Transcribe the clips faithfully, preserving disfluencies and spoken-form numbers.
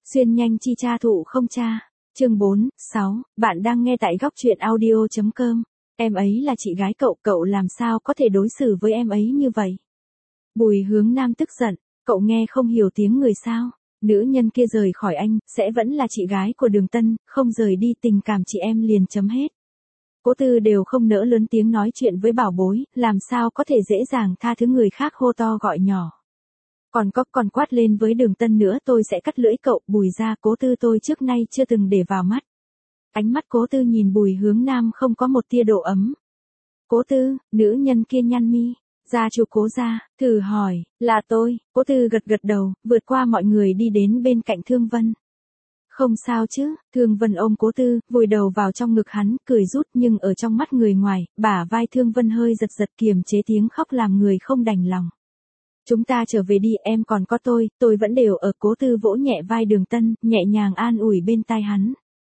Xuyên nhanh chi cha thụ không cha. Chương bốn, sáu, bạn đang nghe tại góc truyện audio.com. Em ấy là chị gái cậu, cậu làm sao có thể đối xử với em ấy như vậy? Bùi Hướng Nam tức giận, cậu nghe không hiểu tiếng người sao? Nữ nhân kia rời khỏi anh, sẽ vẫn là chị gái của Đường Tân, không rời đi tình cảm chị em liền chấm hết. Cố Tư đều không nỡ lớn tiếng nói chuyện với bảo bối, làm sao có thể dễ dàng tha thứ người khác hô to gọi nhỏ. Còn có còn quát lên với Đường Tân nữa, tôi sẽ cắt lưỡi cậu. Bùi ra, Cố Tư tôi trước nay chưa từng để vào mắt. Ánh mắt Cố Tư nhìn Bùi Hướng Nam không có một tia độ ấm. Cố Tư, nữ nhân kia nhăn mi. Gia chủ Cố gia, thử hỏi, là tôi. Cố Tư gật gật đầu, vượt qua mọi người đi đến bên cạnh Thương Vân. Không sao chứ? Thương Vân ôm Cố Tư, vùi đầu vào trong ngực hắn, cười rút, nhưng ở trong mắt người ngoài, bả vai Thương Vân hơi giật giật, kiềm chế tiếng khóc làm người không đành lòng. Chúng ta trở về đi, em còn có tôi, tôi vẫn đều ở. Cố Tư vỗ nhẹ vai Đường Tân, nhẹ nhàng an ủi bên tai hắn.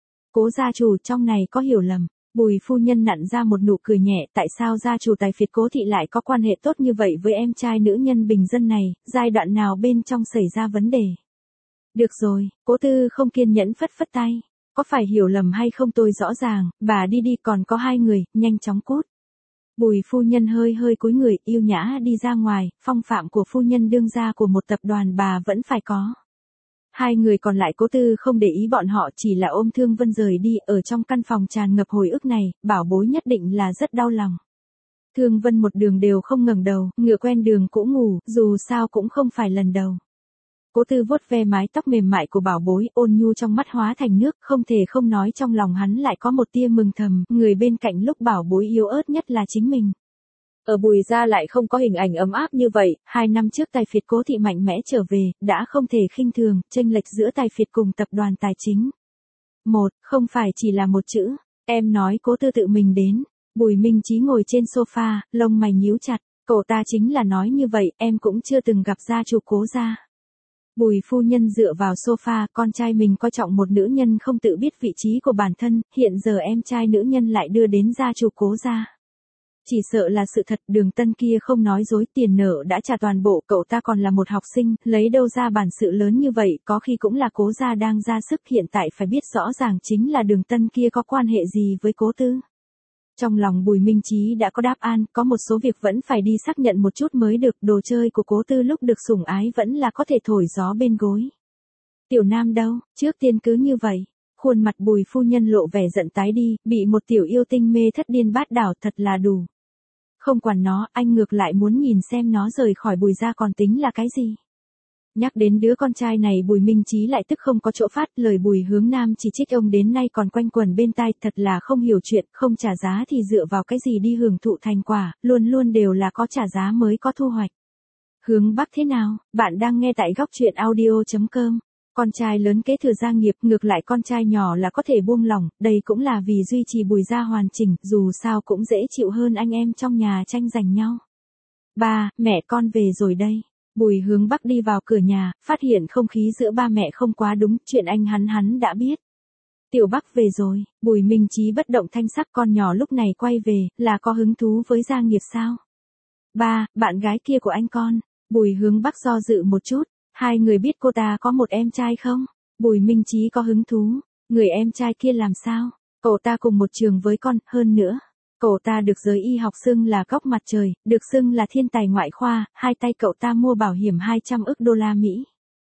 Cố gia chủ, trong này có hiểu lầm. Bùi phu nhân nặn ra một nụ cười nhẹ, tại sao gia chủ tài phiệt Cố thị lại có quan hệ tốt như vậy với em trai nữ nhân bình dân này, giai đoạn nào bên trong xảy ra vấn đề. Được rồi, Cố Tư không kiên nhẫn phất phất tay. Có phải hiểu lầm hay không tôi rõ ràng, bà đi đi, còn có hai người, nhanh chóng cút. Bùi phu nhân hơi hơi cúi người, yêu nhã đi ra ngoài, phong phạm của phu nhân đương gia của một tập đoàn bà vẫn phải có. Hai người còn lại Cố Tư không để ý bọn họ, chỉ là ôm Thương Vân rời đi. Ở trong căn phòng tràn ngập hồi ức này, bảo bối nhất định là rất đau lòng. Thương Vân một đường đều không ngẩng đầu, ngựa quen đường cũ ngủ, dù sao cũng không phải lần đầu. Cố Tư vuốt ve mái tóc mềm mại của bảo bối, ôn nhu trong mắt hóa thành nước, không thể không nói trong lòng hắn lại có một tia mừng thầm, người bên cạnh lúc bảo bối yếu ớt nhất là chính mình. Ở Bùi gia lại không có hình ảnh ấm áp như vậy, hai năm trước tài phiệt Cố thị mạnh mẽ trở về, đã không thể khinh thường, chênh lệch giữa tài phiệt cùng tập đoàn tài chính. Một, không phải chỉ là một chữ, em nói. Cố Tư tự mình đến. Bùi Minh Chí ngồi trên sofa, lông mày nhíu chặt, cậu ta chính là nói như vậy, em cũng chưa từng gặp gia chủ Cố gia. Bùi phu nhân dựa vào sofa, con trai mình coi trọng một nữ nhân không tự biết vị trí của bản thân, hiện giờ em trai nữ nhân lại đưa đến gia chủ Cố gia. Chỉ sợ là sự thật. Đường Tân kia không nói dối, tiền nợ đã trả toàn bộ, cậu ta còn là một học sinh, lấy đâu ra bản sự lớn như vậy, có khi cũng là Cố gia đang ra sức, hiện tại phải biết rõ ràng chính là Đường Tân kia có quan hệ gì với Cố Tư. Trong lòng Bùi Minh Chí đã có đáp án, có một số việc vẫn phải đi xác nhận một chút mới được, đồ chơi của Cố Tư lúc được sủng ái vẫn là có thể thổi gió bên gối. Tiểu Nam đâu, trước tiên cứ như vậy. Khuôn mặt Bùi phu nhân lộ vẻ giận tái đi, bị một tiểu yêu tinh mê thất điên bát đảo thật là đủ. Không quản nó, anh ngược lại muốn nhìn xem nó rời khỏi Bùi gia còn tính là cái gì. Nhắc đến đứa con trai này Bùi Minh Chí lại tức không có chỗ phát, lời Bùi Hướng Nam chỉ trích ông đến nay còn quanh quẩn bên tai, thật là không hiểu chuyện, không trả giá thì dựa vào cái gì đi hưởng thụ thành quả, luôn luôn đều là có trả giá mới có thu hoạch. Hướng Bắc thế nào, bạn đang nghe tại góc truyện audio.com. Con trai lớn kế thừa gia nghiệp, ngược lại con trai nhỏ là có thể buông lỏng, đây cũng là vì duy trì Bùi gia hoàn chỉnh, dù sao cũng dễ chịu hơn anh em trong nhà tranh giành nhau. Ba, mẹ con về rồi đây. Bùi Hướng Bắc đi vào cửa nhà, phát hiện không khí giữa ba mẹ không quá đúng, chuyện anh hắn hắn đã biết. Tiểu Bắc về rồi. Bùi Minh Chí bất động thanh sắc, con nhỏ lúc này quay về, là có hứng thú với gia nghiệp sao? Ba, bạn gái kia của anh con. Bùi Hướng Bắc do dự một chút, hai người biết cô ta có một em trai không? Bùi Minh Chí có hứng thú, người em trai kia làm sao? Cậu ta cùng một trường với con, hơn nữa. Cậu ta được giới y học xưng là góc mặt trời, được xưng là thiên tài ngoại khoa, hai tay cậu ta mua bảo hiểm hai trăm ức đô la Mỹ.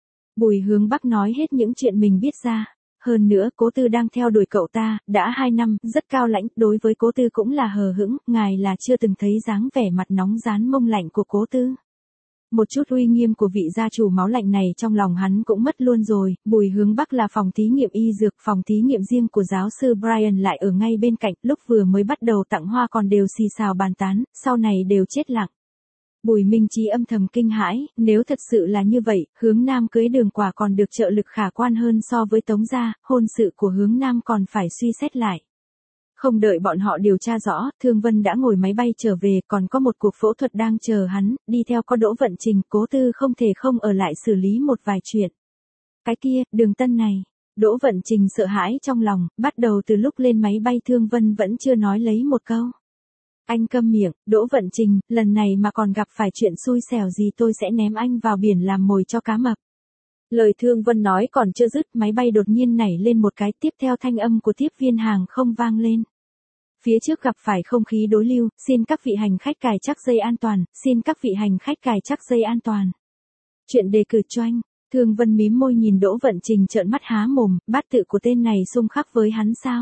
Bùi Hướng Bắc nói hết những chuyện mình biết ra. Hơn nữa, Cố Tư đang theo đuổi cậu ta, đã hai năm, rất cao lãnh, đối với Cố Tư cũng là hờ hững, ngài là chưa từng thấy dáng vẻ mặt nóng rán mông lạnh của Cố Tư. Một chút uy nghiêm của vị gia chủ máu lạnh này trong lòng hắn cũng mất luôn rồi. Bùi Hướng Bắc là phòng thí nghiệm y dược, phòng thí nghiệm riêng của giáo sư Brian lại ở ngay bên cạnh, lúc vừa mới bắt đầu tặng hoa còn đều xì xào bàn tán, sau này đều chết lặng. Bùi Minh Chí âm thầm kinh hãi, nếu thật sự là như vậy, Hướng Nam cưới Đường Quả còn được trợ lực khả quan hơn so với Tống gia, hôn sự của Hướng Nam còn phải suy xét lại. Không đợi bọn họ điều tra rõ, Thương Vân đã ngồi máy bay trở về, còn có một cuộc phẫu thuật đang chờ hắn, đi theo có Đỗ Vận Trình, Cố Tư không thể không ở lại xử lý một vài chuyện. Cái kia, Đường Tân này. Đỗ Vận Trình sợ hãi trong lòng, bắt đầu từ lúc lên máy bay Thương Vân vẫn chưa nói lấy một câu. Anh câm miệng, Đỗ Vận Trình, lần này mà còn gặp phải chuyện xui xẻo gì tôi sẽ ném anh vào biển làm mồi cho cá mập. Lời Thương Vân nói còn chưa dứt, máy bay đột nhiên nảy lên một cái, tiếp theo thanh âm của tiếp viên hàng không vang lên. Phía trước gặp phải không khí đối lưu, xin các vị hành khách cài chắc dây an toàn, xin các vị hành khách cài chắc dây an toàn. Chuyện đề cử choanh, Thương Vân mím môi nhìn Đỗ Vận Trình trợn mắt há mồm, bát tự của tên này xung khắc với hắn sao?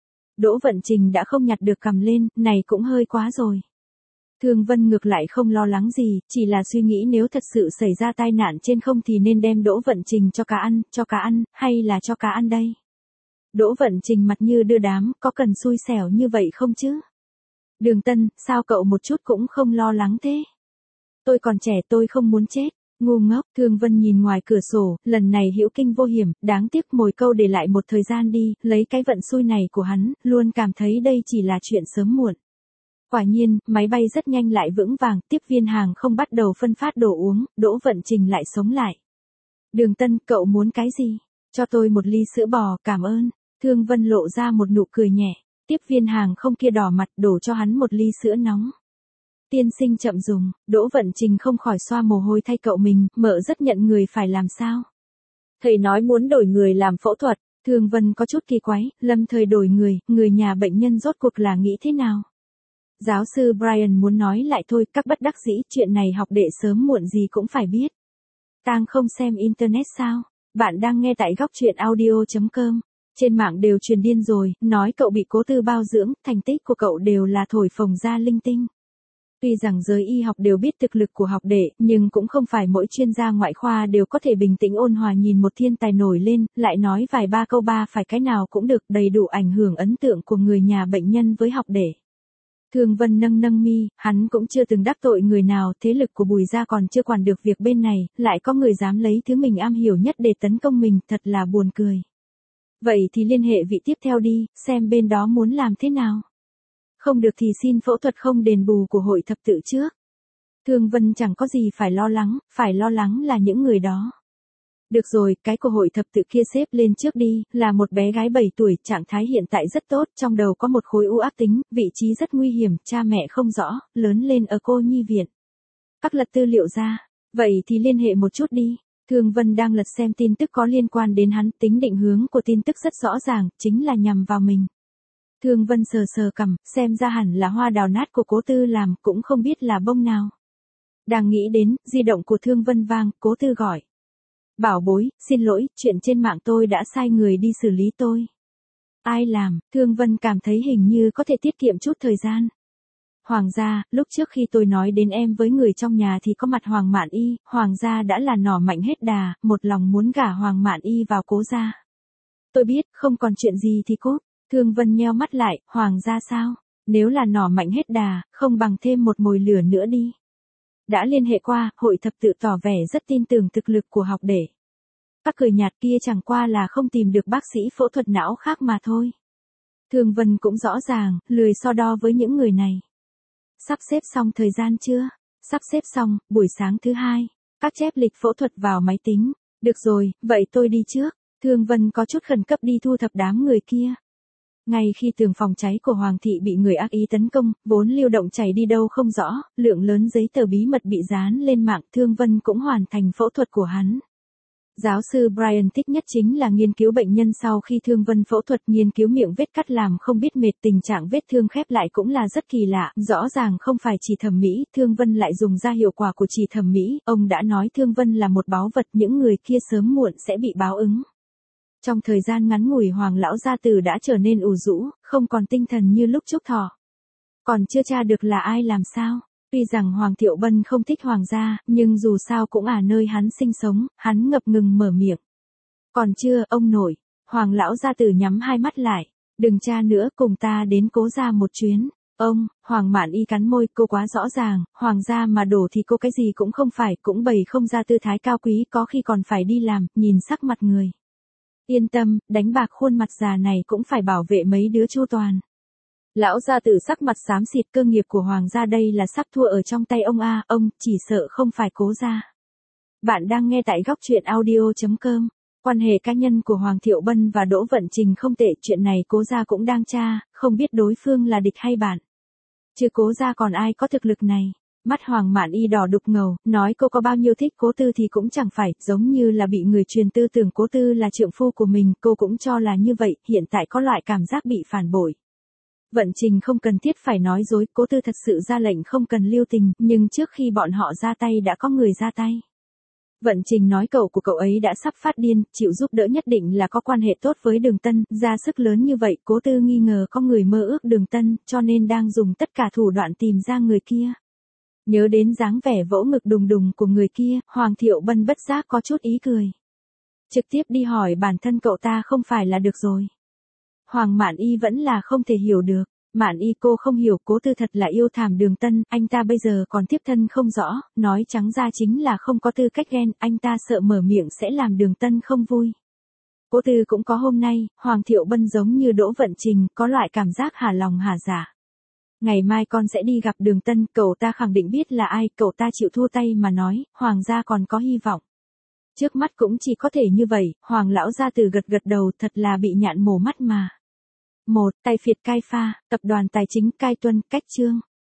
Đỗ Vận Trình đã không nhặt được cầm lên, này cũng hơi quá rồi. Thương Vân ngược lại không lo lắng gì, chỉ là suy nghĩ nếu thật sự xảy ra tai nạn trên không thì nên đem Đỗ Vận Trình cho cá ăn, cho cá ăn, hay là cho cá ăn đây? Đỗ Vận Trình mặt như đưa đám, có cần xui xẻo như vậy không chứ? Đường Tân, sao cậu một chút cũng không lo lắng thế? Tôi còn trẻ, tôi không muốn chết. Ngu ngốc, Thương Vân nhìn ngoài cửa sổ, lần này hữu kinh vô hiểm, đáng tiếc mồi câu để lại một thời gian đi, lấy cái vận xui này của hắn, luôn cảm thấy đây chỉ là chuyện sớm muộn. Quả nhiên, máy bay rất nhanh lại vững vàng, tiếp viên hàng không bắt đầu phân phát đồ uống, Đỗ Vận Trình lại sống lại. Đường Tân, cậu muốn cái gì? Cho tôi một ly sữa bò, cảm ơn. Thương Vân lộ ra một nụ cười nhẹ, tiếp viên hàng không kia đỏ mặt đổ cho hắn một ly sữa nóng. Tiên sinh chậm dùng, Đỗ Vận Trình không khỏi xoa mồ hôi thay cậu mình, mợ rất nhận người phải làm sao? Thầy nói muốn đổi người làm phẫu thuật, Thương Vân có chút kỳ quái, lâm thời đổi người, người nhà bệnh nhân rốt cuộc là nghĩ thế nào? Giáo sư Brian muốn nói lại thôi, các bất đắc dĩ, chuyện này học đệ sớm muộn gì cũng phải biết. Tang không xem internet sao? Bạn đang nghe tại góc truyện audio chấm com. Trên mạng đều truyền điên rồi, nói cậu bị cố tư bao dưỡng, thành tích của cậu đều là thổi phồng ra linh tinh. Tuy rằng giới y học đều biết thực lực của học đệ, nhưng cũng không phải mỗi chuyên gia ngoại khoa đều có thể bình tĩnh ôn hòa nhìn một thiên tài nổi lên, lại nói vài ba câu ba phải cái nào cũng được, đầy đủ ảnh hưởng ấn tượng của người nhà bệnh nhân với học đệ. Thương Vân nâng nâng mi, hắn cũng chưa từng đắc tội người nào, thế lực của Bùi gia còn chưa quản được việc bên này, lại có người dám lấy thứ mình am hiểu nhất để tấn công mình, thật là buồn cười. Vậy thì liên hệ vị tiếp theo đi, xem bên đó muốn làm thế nào. Không được thì xin phẫu thuật không đền bù của hội thập tự trước. Thương Vân chẳng có gì phải lo lắng, phải lo lắng là những người đó. Được rồi, cái của hội thập tự kia xếp lên trước đi, là một bé gái bảy tuổi, trạng thái hiện tại rất tốt, trong đầu có một khối u ác tính, vị trí rất nguy hiểm, cha mẹ không rõ, lớn lên ở cô nhi viện. Các lật tư liệu ra, vậy thì liên hệ một chút đi. Thương Vân đang lật xem tin tức có liên quan đến hắn, tính định hướng của tin tức rất rõ ràng, chính là nhằm vào mình. Thương Vân sờ sờ cằm, xem ra hẳn là hoa đào nát của cố tư làm, cũng không biết là bông nào. Đang nghĩ đến, di động của Thương Vân vang, cố tư gọi. Bảo bối, xin lỗi, chuyện trên mạng tôi đã sai người đi xử lý tôi. Ai làm, Thương Vân cảm thấy hình như có thể tiết kiệm chút thời gian. Hoàng gia, lúc trước khi tôi nói đến em với người trong nhà thì có mặt Hoàng Mạn Y, Hoàng gia đã là nỏ mạnh hết đà, một lòng muốn gả Hoàng Mạn Y vào cố gia. Tôi biết, không còn chuyện gì thì cút. Thương Vân nheo mắt lại, Hoàng gia sao? Nếu là nỏ mạnh hết đà, không bằng thêm một mồi lửa nữa đi. Đã liên hệ qua, hội thập tự tỏ vẻ rất tin tưởng thực lực của học đệ. Các cười nhạt kia chẳng qua là không tìm được bác sĩ phẫu thuật não khác mà thôi. Thương Vân cũng rõ ràng, lười so đo với những người này. Sắp xếp xong thời gian chưa? Sắp xếp xong, buổi sáng thứ hai. Các chép lịch phẫu thuật vào máy tính. Được rồi, vậy tôi đi trước. Thương Vân có chút khẩn cấp đi thu thập đám người kia. Ngay khi tường phòng cháy của Hoàng thị bị người ác ý tấn công, vốn lưu động chảy đi đâu không rõ, lượng lớn giấy tờ bí mật bị dán lên mạng, Thương Vân cũng hoàn thành phẫu thuật của hắn. Giáo sư Brian thích nhất chính là nghiên cứu bệnh nhân sau khi Thương Vân phẫu thuật, nghiên cứu miệng vết cắt làm không biết mệt, tình trạng vết thương khép lại cũng là rất kỳ lạ, rõ ràng không phải chỉ thẩm mỹ, Thương Vân lại dùng ra hiệu quả của chỉ thẩm mỹ, ông đã nói Thương Vân là một báu vật, những người kia sớm muộn sẽ bị báo ứng. Trong thời gian ngắn ngủi Hoàng lão gia tử đã trở nên ủ rũ, không còn tinh thần như lúc Trúc Thọ. Còn chưa tra được là ai làm sao. Tuy rằng Hoàng Thiệu Bân không thích Hoàng gia, nhưng dù sao cũng à nơi hắn sinh sống, hắn ngập ngừng mở miệng. Còn chưa, ông nội. Hoàng lão gia tử nhắm hai mắt lại. Đừng tra nữa, cùng ta đến cố gia một chuyến. Ông, Hoàng Mạn Y cắn môi, cô quá rõ ràng, Hoàng gia mà đổ thì cô cái gì cũng không phải, cũng bày không ra tư thái cao quý, có khi còn phải đi làm, nhìn sắc mặt người. Yên tâm, đánh bạc khuôn mặt già này cũng phải bảo vệ mấy đứa chu toàn. Lão gia tử sắc mặt xám xịt, cơ nghiệp của Hoàng gia đây là sắp thua ở trong tay ông a, ông chỉ sợ không phải cố gia. Bạn đang nghe tại góc truyện audio chấm com. Quan hệ cá nhân của Hoàng Thiệu Bân và Đỗ Vận Trình không tệ, chuyện này cố gia cũng đang tra, không biết đối phương là địch hay bạn. Chứ cố gia còn ai có thực lực này. Mắt Hoàng Mạn Y đỏ đục ngầu, nói cô có bao nhiêu thích Cố Tư thì cũng chẳng phải, giống như là bị người truyền tư tưởng Cố Tư là trượng phu của mình, cô cũng cho là như vậy, hiện tại có loại cảm giác bị phản bội. Vận Trình không cần thiết phải nói dối, Cố Tư thật sự ra lệnh không cần lưu tình, nhưng trước khi bọn họ ra tay đã có người ra tay. Vận Trình nói cậu của cậu ấy đã sắp phát điên, chịu giúp đỡ nhất định là có quan hệ tốt với Đường Tân, ra sức lớn như vậy, Cố Tư nghi ngờ có người mơ ước Đường Tân, cho nên đang dùng tất cả thủ đoạn tìm ra người kia. Nhớ đến dáng vẻ vỗ ngực đùng đùng của người kia, Hoàng Thiệu Bân bất giác có chút ý cười. Trực tiếp đi hỏi bản thân cậu ta không phải là được rồi. Hoàng Mạn Y vẫn là không thể hiểu được. Mạn Y cô không hiểu, Cố Tư thật là yêu thảm Đường Tân, anh ta bây giờ còn tiếp thân không rõ, nói trắng ra chính là không có tư cách ghen, anh ta sợ mở miệng sẽ làm Đường Tân không vui. Cố Tư cũng có hôm nay, Hoàng Thiệu Bân giống như Đỗ Vận Trình, có loại cảm giác hà lòng hà dạ. Ngày mai con sẽ đi gặp Đường Tân, cậu ta khẳng định biết là ai, cậu ta chịu thua tay mà nói, Hoàng gia còn có hy vọng. Trước mắt cũng chỉ có thể như vậy, Hoàng lão gia từ gật gật đầu, thật là bị nhạn mổ mắt mà. Một, tay phiệt cai pha, tập đoàn tài chính cai tuân, cách chương.